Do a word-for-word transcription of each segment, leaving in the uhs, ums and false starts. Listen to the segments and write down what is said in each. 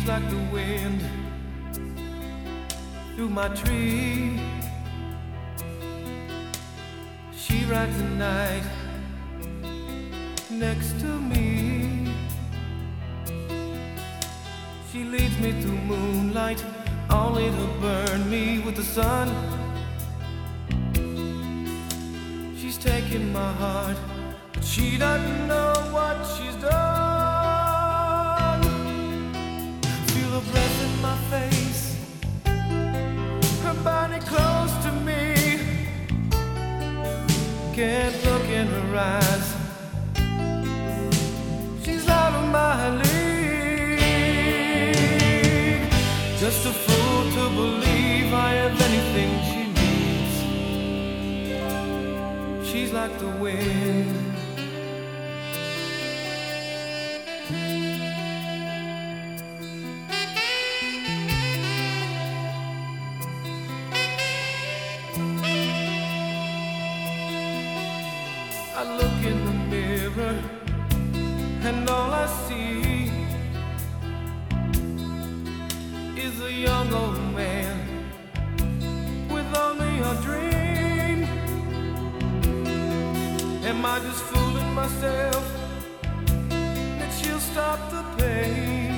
She's like the wind through my tree. She rides the night next to me. She leads me through moonlight, only to burn me with the sun. She's taking my heart, but she doesn't know what she's done. Feel her breath in my face, her body close to me. Can't look in her eyes, she's out of my league. Just a fool to believe I have anything she needs. She's like the wind. I look in the mirror and all I see is a young old man with only a dream. Am I just fooling myself that she'll stop the pain?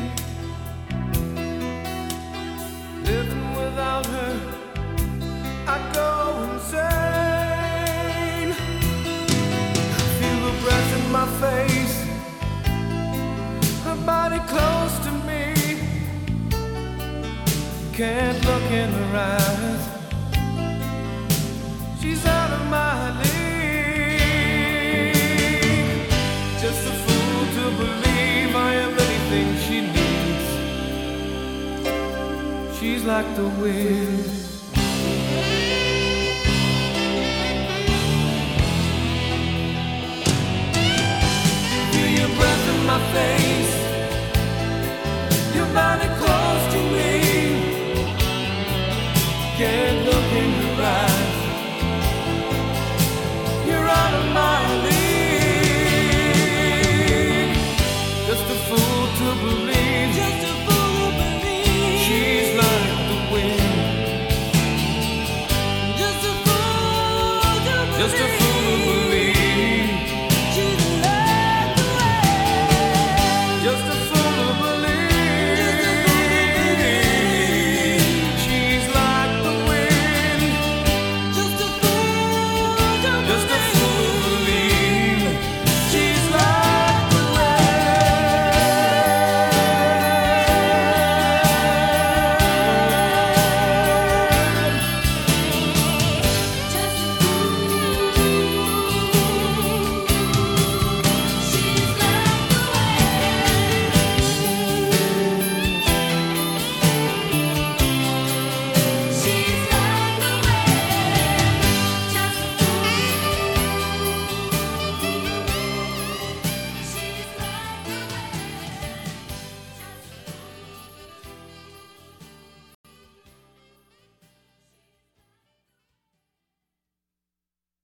Living without her, I go insane. Feel the breath in my face, her body close to me. Can't look in her eyes, she's out of my league. Just a fool to believe I am anything she needs. She's like the wind. Feel your breath in my face, your body close to me. Can't look in your eyes, you're out of my league. Just a fool to believe, just a